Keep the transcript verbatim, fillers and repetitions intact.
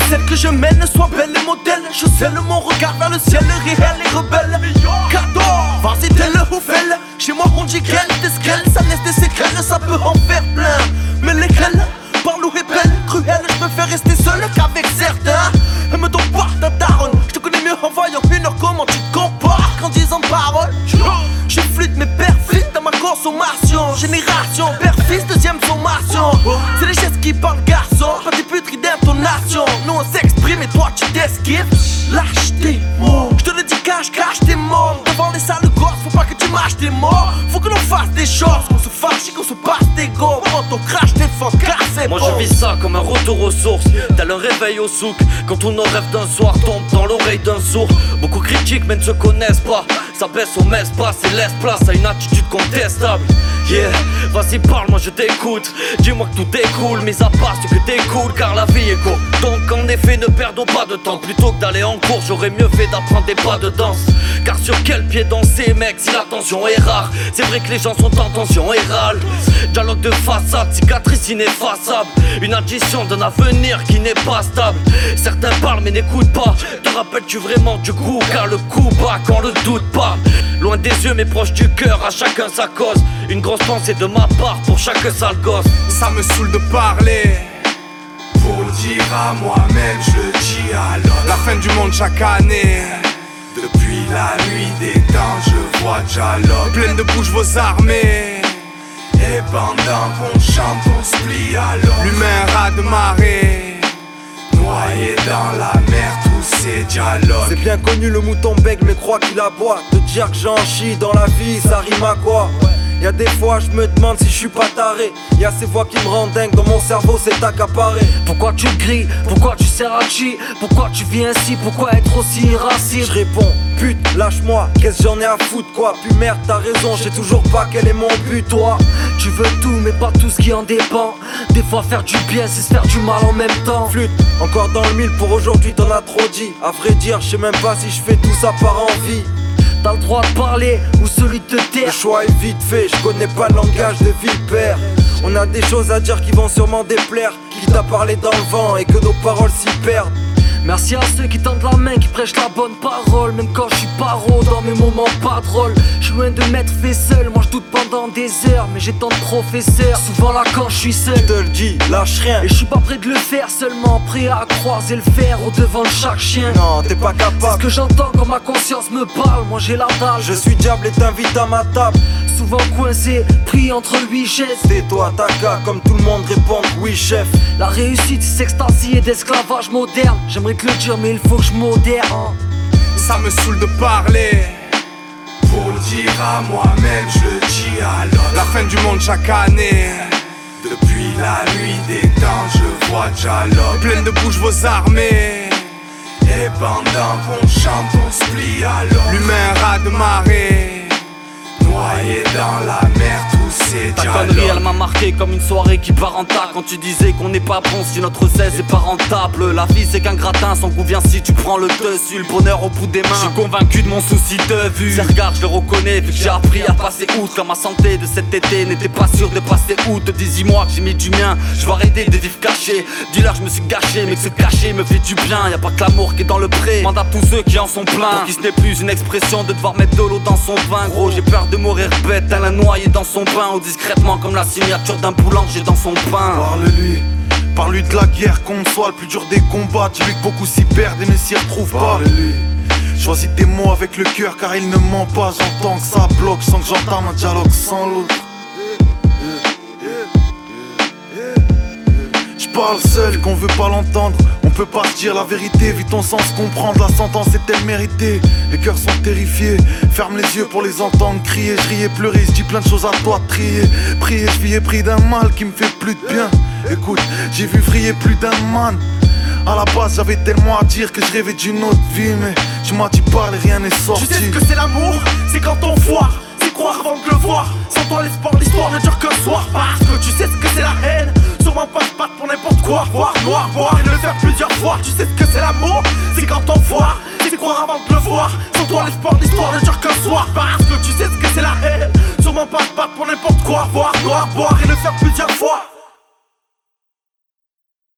Celle que je mène soit belle et modèle. Je scelle mon regard vers le ciel, le réel et rebelle. Cadeau, vas-y telle ou felle. Chez moi on dit qu'elle, des scales, ça laisse des séquelles, ça peut en faire plein. Mais lesquelles, par l'eau est belle, cruelle, je préfère rester seul qu'avec certains. Elle me donne pas ta daronne, je te connais mieux en voyant une heure, comment tu te compares qu'en disant parole. Je flûte mais perfide dans ma consommation. Génération, père-fils, deuxième sommation. C'est les gestes qui parlent garçon, pas des puteries d'intonation. Nous on s'exprime et toi tu t'esquives. Lâche tes mots, je te le dis cache, cache tes mots. Devant les sales gosses, faut pas que tu mâches tes mots. Faut que l'on fasse des choses, qu'on se fâche et qu'on se passe des go. Quand on crache tes faux cassés. Moi je vis ça comme un retour aux sources, tel un réveil au souk. Quand tous nos rêves d'un soir tombent dans l'oreille d'un sourd. Beaucoup critiquent mais ne se connaissent pas. Ça baisse au messe pas et laisse place à une attitude contestable. Yeah, vas-y parle, moi je t'écoute. Dis-moi que tout découle, mais à part ce que t'écoutes, car la vie est courte. Donc en effet ne perdons pas de temps. Plutôt que d'aller en cours, j'aurais mieux fait d'apprendre des pas de danse. Car sur quel pied danser mec si la tension est rare. C'est vrai que les gens sont en tension et râlent. Dialogue de façade, cicatrice ineffaçable. Une addition d'un avenir qui n'est pas stable. Certains parlent mais n'écoutent pas. Te rappelles-tu vraiment du coup, car le coup bat quand le doute part. Loin des yeux mais proche du cœur, à chacun sa cause. Une grosse pensée de ma part pour chaque sale gosse. Ça me saoule de parler. Pour le dire à moi-même, je le dis à l'autre. La fin du monde chaque année. Depuis la nuit des temps, je vois déjà l'aube. Pleine de bouche vos armées. Et pendant qu'on chante, on se plie à l'eau. L'humain rat de marée, noyé dans la mer, tous ces dialogues. C'est bien connu, le mouton bègue mais croit qu'il aboie. Te dire que j'en chie dans la vie, ça rime à quoi? Y'a des fois je me demande si je suis pas taré. Y'a ces voix qui me rendent dingue, dans mon cerveau c'est accaparé. Pourquoi tu grilles? Pourquoi tu sers à chi? Pourquoi tu vis ainsi? Pourquoi être aussi irascible? Je réponds, pute, lâche-moi, qu'est-ce que j'en ai à foutre quoi? Puis merde, t'as raison, je sais toujours pas quel est mon but. Toi, tu veux tout mais pas tout ce qui en dépend. Des fois faire du bien c'est se faire du mal en même temps. Flûte, encore dans le mille pour aujourd'hui t'en as trop dit. À vrai dire, je sais même pas si je fais tout ça par envie. T'as le droit de parler ou celui de te taire. Le choix est vite fait, je connais pas le langage de vipère. On a des choses à dire qui vont sûrement déplaire. Qui t'a parlé dans le vent et que nos paroles s'y perdent. Merci à ceux qui tendent la main, qui prêchent la bonne parole. Même quand je suis paro, dans mes moments pas drôles. Je suis loin de m'être fait seul, moi je doute pendant des heures. Mais j'ai tant de professeurs, souvent là quand je suis seul. Je te le dis, lâche rien. Et je suis pas prêt de le faire, seulement prêt à croiser le fer au devant de chaque chien. Non, t'es pas capable. C'est ce que j'entends quand ma conscience me parle, moi j'ai la dalle. Je suis diable et t'invite à ma table. Souvent coincé, pris entre huit chaises. Tais-toi, t'as qu'à, comme tout le monde répond oui chef. La réussite c'est extasie et d'esclavage moderne. J'aimerais te le dire mais il faut que je modère. Ça me saoule de parler. Pour le dire à moi-même, je le dis à l'autre. La fin du monde chaque année. Depuis la nuit des temps, je vois déjà l'aube. Pleine de bouche vos armées. Et pendant qu'on chante, on se plie à l'eau. L'humain rat de marée, noyé dans la mer, tous ces Ta dialogues. connerie elle m'a marqué comme une soirée qui part en tas. Quand tu disais qu'on n'est pas bon si notre cesse est pas rentable. La vie c'est qu'un gratin, son goût vient si tu prends le dessus. Le bonheur au bout des mains, je suis convaincu de mon souci de vue. Ces regards je le reconnais, vu que j'ai appris à passer outre. Quand ma santé de cet été n'était pas sûre de passer outre. Dis-moi que j'ai mis du mien, je vais arrêter de vivre caché. Dis-leur je me suis gâché, mais que ce caché me fait du bien. Y'a pas que l'amour qui est dans le pré, mande à tous ceux qui en sont pleins. Pour qui ce n'est plus une expression de devoir mettre de l'eau dans son vin. Gros j'ai peur de mourir bête, elle a noyé dans son pain. Ou discrètement comme la signature d'un boulanger dans son pain. Parle-lui, parle-lui de la guerre contre soi, le plus dur des combats. Dis-lui que beaucoup s'y perdent et ne s'y retrouvent pas. Parle-lui, choisis tes mots avec le cœur car il ne ment pas. J'entends que ça bloque sans que j'entame un dialogue sans l'autre. J'parle seul qu'on veut pas l'entendre. On peut pas se dire la vérité, vu ton sens comprendre. La sentence est-elle méritée? Les cœurs sont terrifiés, ferme les yeux pour les entendre crier. Je riais, pleurer, je dis plein de choses à toi de trier. Prier, je vis épris d'un mal qui me fait plus de bien. Écoute, j'ai vu vriller plus d'un man. À la base j'avais tellement à dire que je rêvais d'une autre vie. Mais tu m'as dit parle et rien n'est sorti. Tu sais ce que c'est l'amour? C'est quand on foire, c'est croire avant de le voir. Sans toi l'espoir, l'histoire ne dure qu'un soir. Parce que tu sais ce que c'est la haine. Sûrement pas se battre pour n'importe quoi. Voir, noir, voir et le faire plusieurs fois. Tu sais ce que c'est l'amour? C'est quand on foire, c'est croire avant de le voir. Sans toi l'espoir, l'histoire ne dure qu'un soir. Parce que tu sais ce que c'est la haine. Sûrement pas se battre pour n'importe quoi. Voir, noir, voir et le faire plusieurs fois.